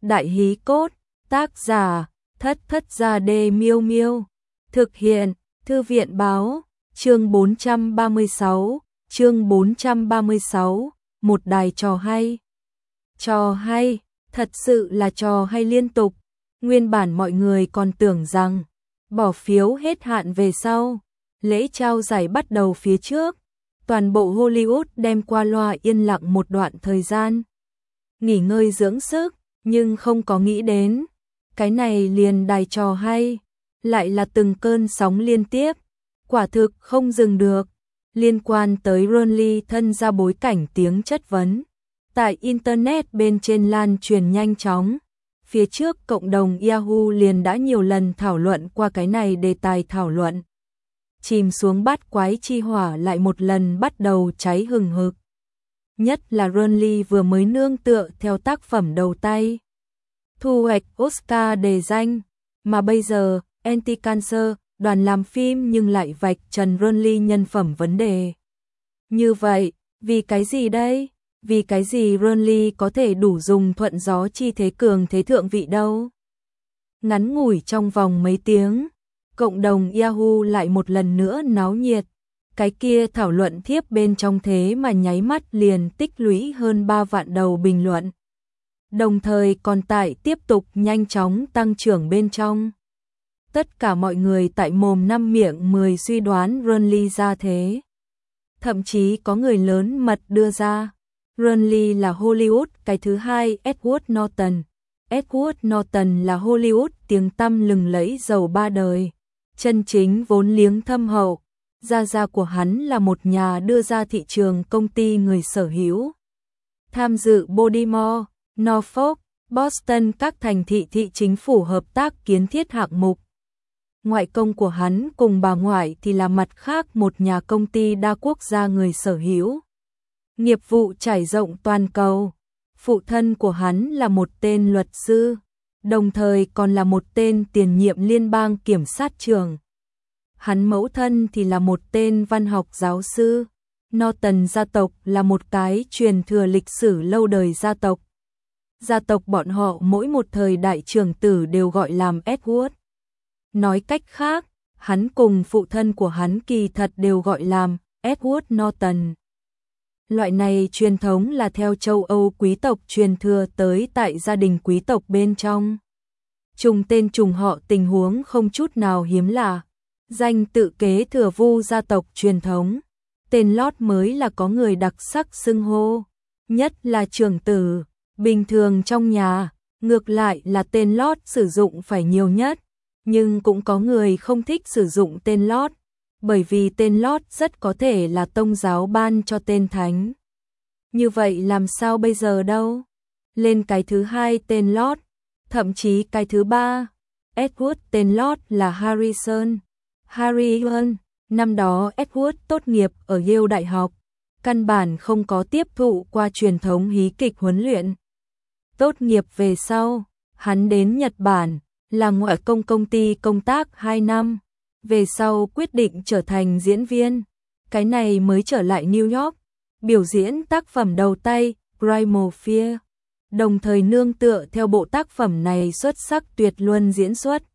Đại hí cốt, tác giả, Thất Thất Gia Đê Miêu Miêu. Thực hiện, Thư viện báo, chương 436, một đài trò hay. Trò hay, thật sự là trò hay liên tục. Nguyên bản mọi người còn tưởng rằng, bỏ phiếu hết hạn về sau, lễ trao giải bắt đầu phía trước. Toàn bộ Hollywood đem qua loa yên lặng một đoạn thời gian. Nghỉ ngơi dưỡng sức, nhưng không có nghĩ đến. Cái này liền đài trò hay, lại là từng cơn sóng liên tiếp. Quả thực không dừng được. Liên quan tới Ronly thân ra bối cảnh tiếng chất vấn. Tại Internet bên trên lan truyền nhanh chóng. Phía trước cộng đồng Yahoo liền đã nhiều lần thảo luận qua cái này đề tài thảo luận. Chìm xuống bát quái chi hỏa lại một lần bắt đầu cháy hừng hực. Nhất là Ronly vừa mới nương tựa theo tác phẩm đầu tay, thu hoạch Oscar đề danh, mà bây giờ Anti-Cancer, đoàn làm phim nhưng lại vạch trần Ronly nhân phẩm vấn đề. Như vậy, vì cái gì đây? Vì cái gì Ronly có thể đủ dùng thuận gió chi thế cường thế thượng vị đâu? Ngắn ngủi trong vòng mấy tiếng, cộng đồng Yahoo lại một lần nữa náo nhiệt. Cái kia thảo luận thiếp bên trong thế mà nháy mắt liền tích lũy hơn 3 vạn đầu bình luận. Đồng thời còn tại tiếp tục nhanh chóng tăng trưởng bên trong. Tất cả mọi người tại mồm năm miệng 10 suy đoán Ronly ra thế. Thậm chí có người lớn mật đưa ra, Ronly là Hollywood cái thứ hai Edward Norton. Edward Norton là Hollywood tiếng tăm lừng lẫy giàu ba đời, chân chính vốn liếng thâm hậu. Gia của hắn là một nhà đưa ra thị trường công ty người sở hữu. Tham dự Baltimore, Norfolk, Boston các thành thị chính phủ hợp tác kiến thiết hạng mục. Ngoại công của hắn cùng bà ngoại thì là mặt khác một nhà công ty đa quốc gia người sở hữu. Nghiệp vụ trải rộng toàn cầu. Phụ thân của hắn là một tên luật sư, đồng thời còn là một tên tiền nhiệm liên bang kiểm sát trưởng. Hắn mẫu thân thì là một tên văn học giáo sư. Norton gia tộc là một cái truyền thừa lịch sử lâu đời gia tộc. Gia tộc bọn họ mỗi một thời đại trưởng tử đều gọi làm Edward. Nói cách khác, hắn cùng phụ thân của hắn kỳ thật đều gọi làm Edward Norton. Loại này truyền thống là theo châu Âu quý tộc truyền thừa tới tại gia đình quý tộc bên trong. Trùng tên trùng họ tình huống không chút nào hiếm lạ. Danh tự kế thừa vu gia tộc truyền thống. Tên lót mới là có người đặc sắc xưng hô. Nhất là trưởng tử. Bình thường trong nhà, ngược lại là tên lót sử dụng phải nhiều nhất. Nhưng cũng có người không thích sử dụng tên lót. Bởi vì tên lót rất có thể là tông giáo ban cho tên thánh. Như vậy làm sao bây giờ đâu? Lên cái thứ hai tên lót. Thậm chí cái thứ ba. Edward tên lót là Harrison. Harrison, năm đó Edward tốt nghiệp ở Yale Đại học, căn bản không có tiếp thụ qua truyền thống hí kịch huấn luyện. Tốt nghiệp về sau, hắn đến Nhật Bản, làm ngoại công công ty công tác 2 năm, về sau quyết định trở thành diễn viên, cái này mới trở lại New York, biểu diễn tác phẩm đầu tay, Primal Fear, đồng thời nương tựa theo bộ tác phẩm này xuất sắc tuyệt luân diễn xuất.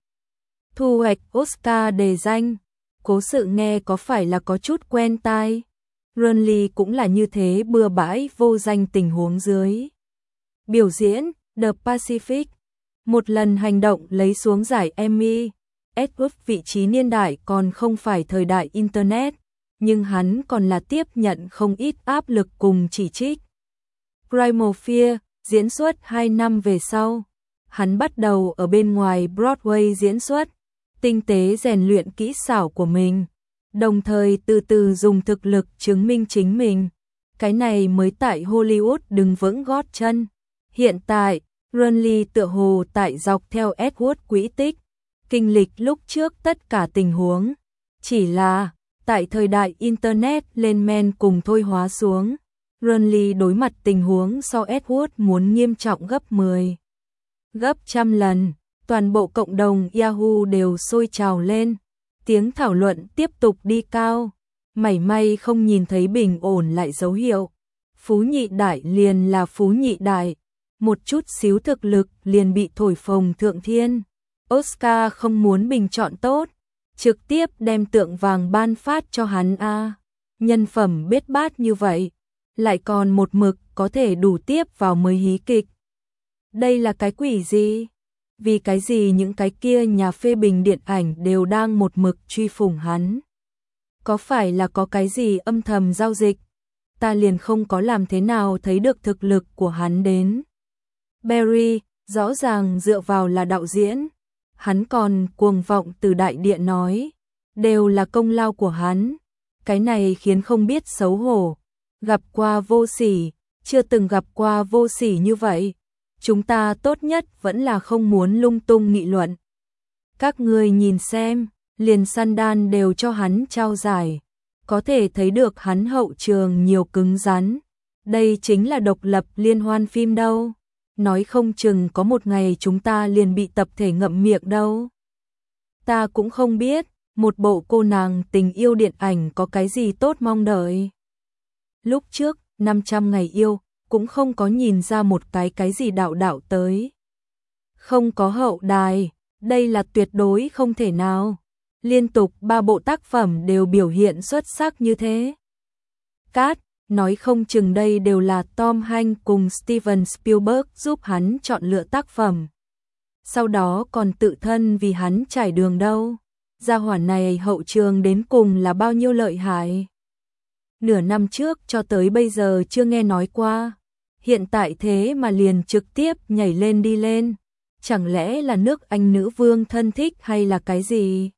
Thu hoạch Oscar đề danh, cố sự nghe có phải là có chút quen tai. Ronly cũng là như thế bừa bãi vô danh tình huống dưới. Biểu diễn The Pacific, một lần hành động lấy xuống giải Emmy. Edward vị trí niên đại còn không phải thời đại Internet, nhưng hắn còn là tiếp nhận không ít áp lực cùng chỉ trích. Primal Fear, diễn xuất 2 năm về sau, hắn bắt đầu ở bên ngoài Broadway diễn xuất. Tinh tế rèn luyện kỹ xảo của mình, đồng thời từ từ dùng thực lực chứng minh chính mình. Cái này mới tại Hollywood đứng vững gót chân. Hiện tại, Ronly tựa hồ tại dọc theo Edward quỹ tích, kinh lịch lúc trước tất cả tình huống. Chỉ là, tại thời đại Internet lên men cùng thôi hóa xuống, Ronly đối mặt tình huống so Edward muốn nghiêm trọng gấp 10, gấp trăm lần. Toàn bộ cộng đồng Yahoo đều sôi trào lên, tiếng thảo luận tiếp tục đi cao, mảy may không nhìn thấy bình ổn lại dấu hiệu. Phú nhị đại liền là phú nhị đại, một chút xíu thực lực liền bị thổi phồng thượng thiên. Oscar không muốn bình chọn tốt, trực tiếp đem tượng vàng ban phát cho hắn a. Nhân phẩm bết bát như vậy, lại còn một mực có thể đủ tiếp vào mới hí kịch. Đây là cái quỷ gì? Vì cái gì những cái kia nhà phê bình điện ảnh đều đang một mực truy phủng hắn? Có phải là có cái gì âm thầm giao dịch? Ta liền không có làm thế nào thấy được thực lực của hắn đến. Barry, rõ ràng dựa vào là đạo diễn. Hắn còn cuồng vọng từ đại điện nói. Đều là công lao của hắn. Cái này khiến không biết xấu hổ. Gặp qua vô sỉ, chưa từng gặp qua vô sỉ như vậy. Chúng ta tốt nhất vẫn là không muốn lung tung nghị luận. Các người nhìn xem, liền Sundance đều cho hắn trao giải. Có thể thấy được hắn hậu trường nhiều cứng rắn. Đây chính là độc lập liên hoan phim đâu. Nói không chừng có một ngày chúng ta liền bị tập thể ngậm miệng đâu. Ta cũng không biết, một bộ cô nàng tình yêu điện ảnh có cái gì tốt mong đợi. Lúc trước, 500 ngày yêu, cũng không có nhìn ra một cái gì đạo đạo tới. Không có hậu đài, đây là tuyệt đối không thể nào. Liên tục 3 bộ tác phẩm đều biểu hiện xuất sắc như thế. Cát, nói không chừng đây đều là Tom Hanks cùng Steven Spielberg giúp hắn chọn lựa tác phẩm. Sau đó còn tự thân vì hắn trải đường đâu. Gia hỏa này hậu trường đến cùng là bao nhiêu lợi hại. Nửa năm trước cho tới bây giờ chưa nghe nói qua. Hiện tại thế mà liền trực tiếp nhảy lên đi lên. Chẳng lẽ là nước Anh nữ vương thân thích hay là cái gì?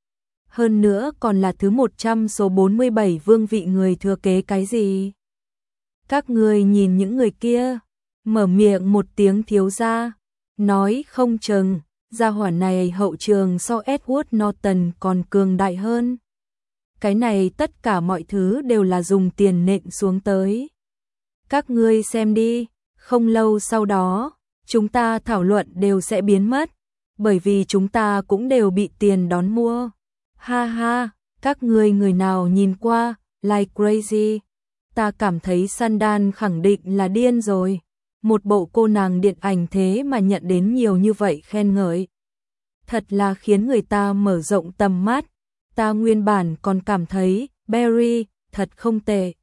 Hơn nữa còn là thứ 100 số 47 vương vị người thừa kế cái gì? Các người nhìn những người kia, mở miệng một tiếng thiếu gia, nói không chừng, gia hỏa này hậu trường so Edward Norton còn cường đại hơn. Cái này tất cả mọi thứ đều là dùng tiền nện xuống tới. Các ngươi xem đi, không lâu sau đó, chúng ta thảo luận đều sẽ biến mất, bởi vì chúng ta cũng đều bị tiền đón mua. Ha ha, các ngươi người nào nhìn qua, like crazy. Ta cảm thấy Sundance khẳng định là điên rồi. Một bộ cô nàng điện ảnh thế mà nhận đến nhiều như vậy khen ngợi. Thật là khiến người ta mở rộng tầm mắt. Ta nguyên bản còn cảm thấy Barry thật không tệ.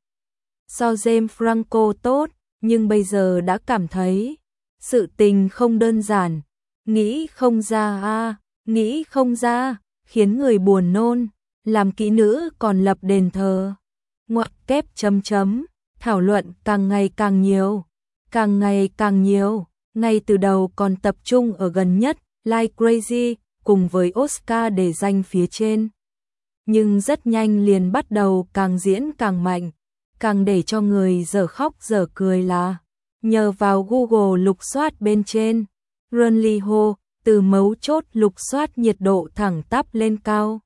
So James Franco tốt, nhưng bây giờ đã cảm thấy sự tình không đơn giản. Nghĩ không ra nghĩ không ra, khiến người buồn nôn. Làm kỹ nữ còn lập đền thờ. Ngoặc kép chấm chấm, thảo luận càng ngày càng nhiều. Càng ngày càng nhiều, ngay từ đầu còn tập trung ở gần nhất, Like Crazy, cùng với Oscar để danh phía trên. Nhưng rất nhanh liền bắt đầu càng diễn càng mạnh, càng để cho người dở khóc dở cười là nhờ vào Google lục soát bên trên, Runly Ho, từ mấu chốt lục soát nhiệt độ thẳng tắp lên cao.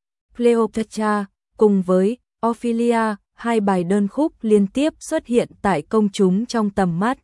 Cleopatra, cùng với Ophelia, hai bài đơn khúc liên tiếp xuất hiện tại công chúng trong tầm mắt.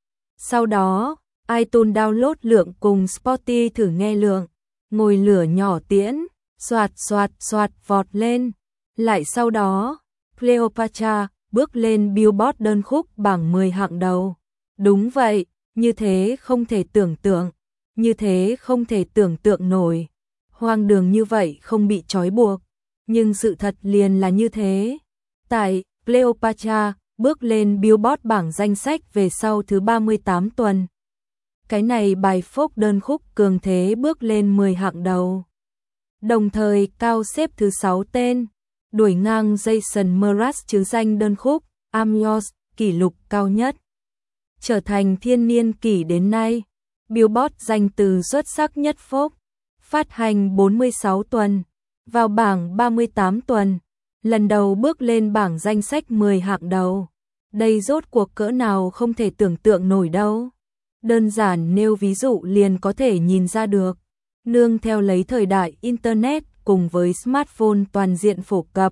Sau đó, iTunes download lượng cùng Spotify thử nghe lượng, ngồi lửa nhỏ tiễn, xoạt xoạt xoạt vọt lên. Lại sau đó, Cleopatra bước lên Billboard đơn khúc bảng 10 hạng đầu. Đúng vậy, như thế không thể tưởng tượng, như thế không thể tưởng tượng nổi. Hoang đường như vậy không bị trói buộc, nhưng sự thật liền là như thế. Tại Cleopatra bước lên Billboard bảng danh sách về sau thứ 38 tuần. Cái này bài folk đơn khúc cường thế bước lên 10 hạng đầu. Đồng thời cao xếp thứ 6 tên, đuổi ngang Jason Mraz chứ danh đơn khúc I'm Yours, kỷ lục cao nhất. Trở thành thiên niên kỷ đến nay, Billboard danh từ xuất sắc nhất folk, phát hành 46 tuần, vào bảng 38 tuần. Lần đầu bước lên bảng danh sách 10 hạng đầu. Đây rốt cuộc cỡ nào không thể tưởng tượng nổi đâu. Đơn giản nêu ví dụ liền có thể nhìn ra được. Nương theo lấy thời đại Internet cùng với smartphone toàn diện phổ cập.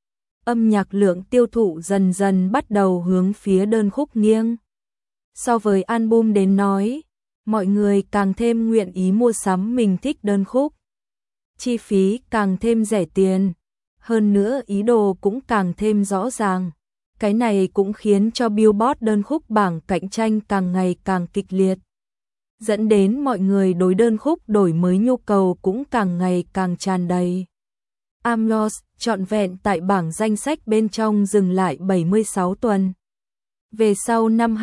Âm nhạc lượng tiêu thụ dần dần bắt đầu hướng phía đơn khúc nghiêng. So với album đến nói, mọi người càng thêm nguyện ý mua sắm mình thích đơn khúc. Chi phí càng thêm rẻ tiền. Hơn nữa ý đồ cũng càng thêm rõ ràng. Cái này cũng khiến cho Billboard đơn khúc bảng cạnh tranh càng ngày càng kịch liệt, dẫn đến mọi người đối đơn khúc đổi mới nhu cầu cũng càng ngày càng tràn đầy. I'm Lost trọn vẹn tại bảng danh sách bên trong dừng lại 76 tuần. Về sau năm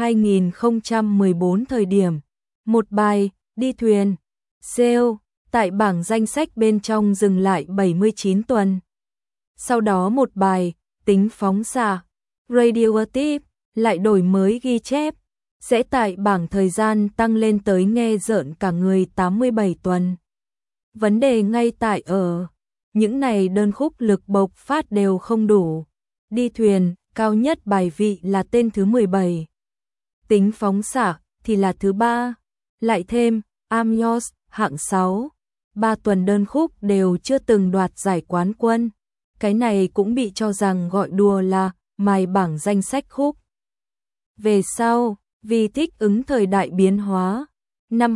2014 thời điểm, một bài Đi thuyền, Sail tại bảng danh sách bên trong dừng lại 79 tuần. Sau đó một bài Tính phóng xạ, Radioactive lại đổi mới ghi chép, sẽ tại bảng thời gian tăng lên tới nghe rợn cả người 87 tuần. Vấn đề ngay tại ở những này đơn khúc lực bộc phát đều không đủ. Đi thuyền, cao nhất bài vị là tên thứ 17. Tính phóng xạ thì là thứ 3. Lại thêm, I'm Yours, hạng 6. 3 tuần đơn khúc đều chưa từng đoạt giải quán quân. Cái này cũng bị cho rằng gọi đùa là mài bảng danh sách khúc. Về sau, vì thích ứng thời đại biến hóa, năm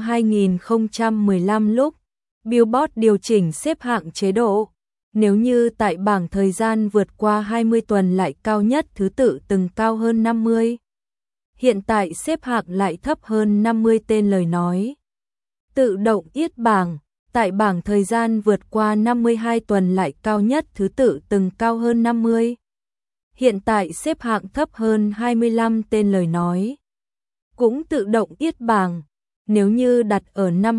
2015 lúc Billboard điều chỉnh xếp hạng chế độ. Nếu như tại bảng thời gian vượt qua 20 tuần lại cao nhất thứ tự từng cao hơn 50. Hiện tại xếp hạng lại thấp hơn 50 tên lời nói. Tự động yết bảng, tại bảng thời gian vượt qua 52 tuần lại cao nhất thứ tự từng cao hơn 50. Hiện tại xếp hạng thấp hơn 25 tên lời nói. Cũng tự động yết bảng, nếu như đặt ở năm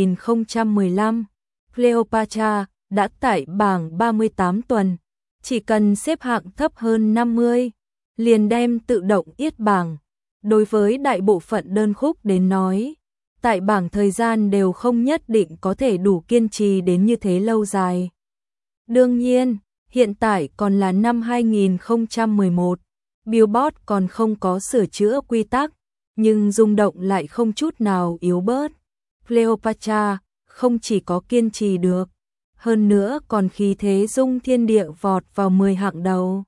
2015, Cleopatra đã tại bảng 38 tuần, chỉ cần xếp hạng thấp hơn 50, liền đem tự động yết bảng. Đối với đại bộ phận đơn khúc đến nói, tại bảng thời gian đều không nhất định có thể đủ kiên trì đến như thế lâu dài. Đương nhiên, hiện tại còn là năm 2011, Billboard còn không có sửa chữa quy tắc, nhưng rung động lại không chút nào yếu bớt. Cleopatra không chỉ có kiên trì được, hơn nữa còn khí thế rung thiên địa vọt vào 10 hạng đầu.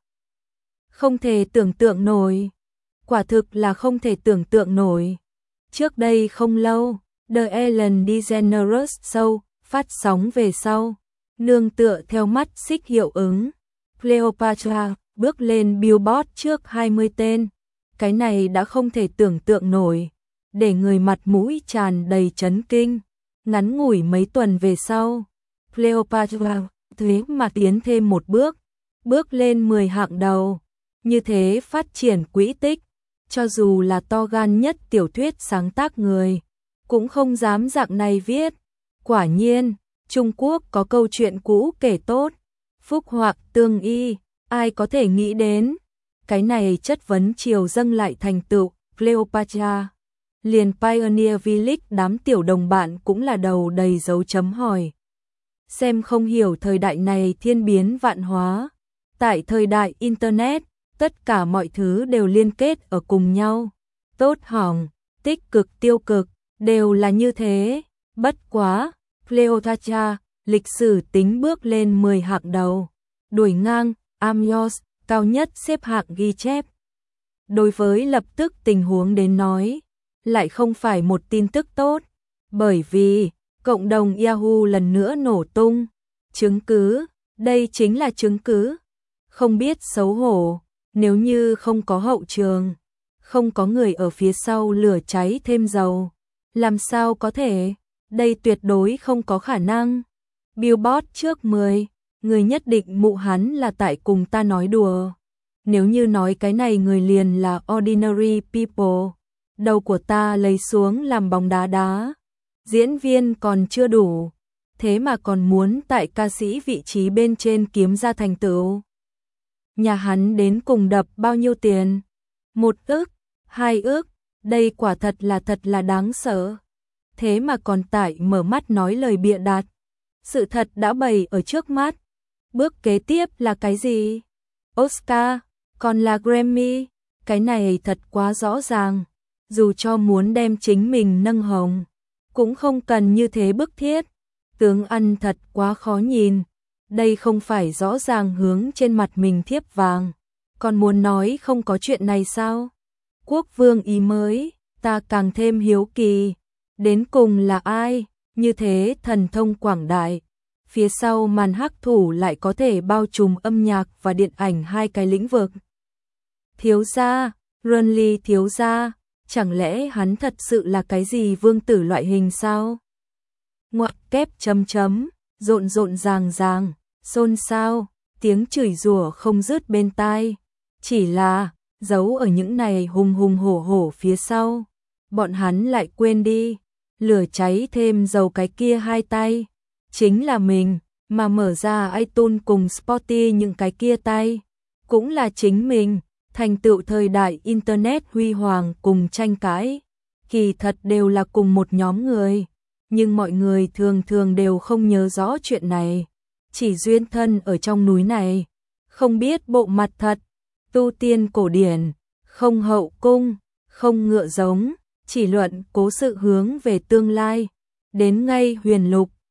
Không thể tưởng tượng nổi, quả thực là không thể tưởng tượng nổi. Trước đây không lâu, The Ellen DeGeneres Show phát sóng về sau, nương tựa theo mắt xích hiệu ứng, Cleopatra bước lên Billboard trước 20 tên. Cái này đã không thể tưởng tượng nổi, để người mặt mũi tràn đầy chấn kinh. Ngắn ngủi mấy tuần về sau, Cleopatra thế mà tiến thêm một bước, bước lên 10 hạng đầu. Như thế phát triển quỹ tích, cho dù là to gan nhất tiểu thuyết sáng tác người, cũng không dám dạng này viết. Quả nhiên, Trung Quốc có câu chuyện cũ kể tốt, phúc họa tương y, ai có thể nghĩ đến. Cái này chất vấn triều dâng lại thành tựu, Cleopatra. Liền Pioneer Village đám tiểu đồng bạn cũng là đầu đầy dấu chấm hỏi. Xem không hiểu thời đại này thiên biến vạn hóa. Tại thời đại Internet, tất cả mọi thứ đều liên kết ở cùng nhau. Tốt hỏng, tích cực tiêu cực, đều là như thế. Bất quá, Cleopatra, lịch sử tính bước lên 10 hạng đầu. Đuổi ngang, I'm Yours, cao nhất xếp hạng ghi chép. Đối với lập tức tình huống đến nói, lại không phải một tin tức tốt, bởi vì cộng đồng Yahoo lần nữa nổ tung. Chứng cứ, đây chính là chứng cứ. Không biết xấu hổ, nếu như không có hậu trường, không có người ở phía sau lửa cháy thêm dầu, làm sao có thể, đây tuyệt đối không có khả năng. Billboard trước 10, người nhất định mụ hắn là tại cùng ta nói đùa. Nếu như nói cái này người liền là ordinary people, đầu của ta lấy xuống làm bóng đá đá. Diễn viên còn chưa đủ, thế mà còn muốn tại ca sĩ vị trí bên trên kiếm ra thành tựu. Nhà hắn đến cùng đập bao nhiêu tiền? 1 ức, 2 ức, đây quả thật là đáng sợ. Thế mà còn tại mở mắt nói lời bịa đặt. Sự thật đã bày ở trước mắt. Bước kế tiếp là cái gì? Oscar, còn là Grammy, cái này thật quá rõ ràng. Dù cho muốn đem chính mình nâng hồng, cũng không cần như thế bức thiết. Tướng ăn thật quá khó nhìn. Đây không phải rõ ràng hướng trên mặt mình thiếp vàng. Còn muốn nói không có chuyện này sao? Quốc vương ý mới, ta càng thêm hiếu kỳ. Đến cùng là ai? Như thế thần thông quảng đại. Phía sau màn hắc thủ lại có thể bao trùm âm nhạc và điện ảnh hai cái lĩnh vực. Thiếu gia, Renly thiếu gia, chẳng lẽ hắn thật sự là cái gì vương tử loại hình sao? Ngoặc kép chấm chấm, rộn rộn ràng ràng, xôn xao, tiếng chửi rủa không dứt bên tai. Chỉ là, giấu ở những này hùng hùng hổ hổ phía sau. Bọn hắn lại quên đi, lửa cháy thêm dầu cái kia hai tay. Chính là mình, mà mở ra iTunes cùng Spotify những cái kia tay. Cũng là chính mình, thành tựu thời đại Internet huy hoàng cùng tranh cãi. Kỳ thật đều là cùng một nhóm người. Nhưng mọi người thường thường đều không nhớ rõ chuyện này. Chỉ duyên thân ở trong núi này. Không biết bộ mặt thật, tu tiên cổ điển, không hậu cung, không ngựa giống, chỉ luận cố sự hướng về tương lai. Đến ngay huyền lục,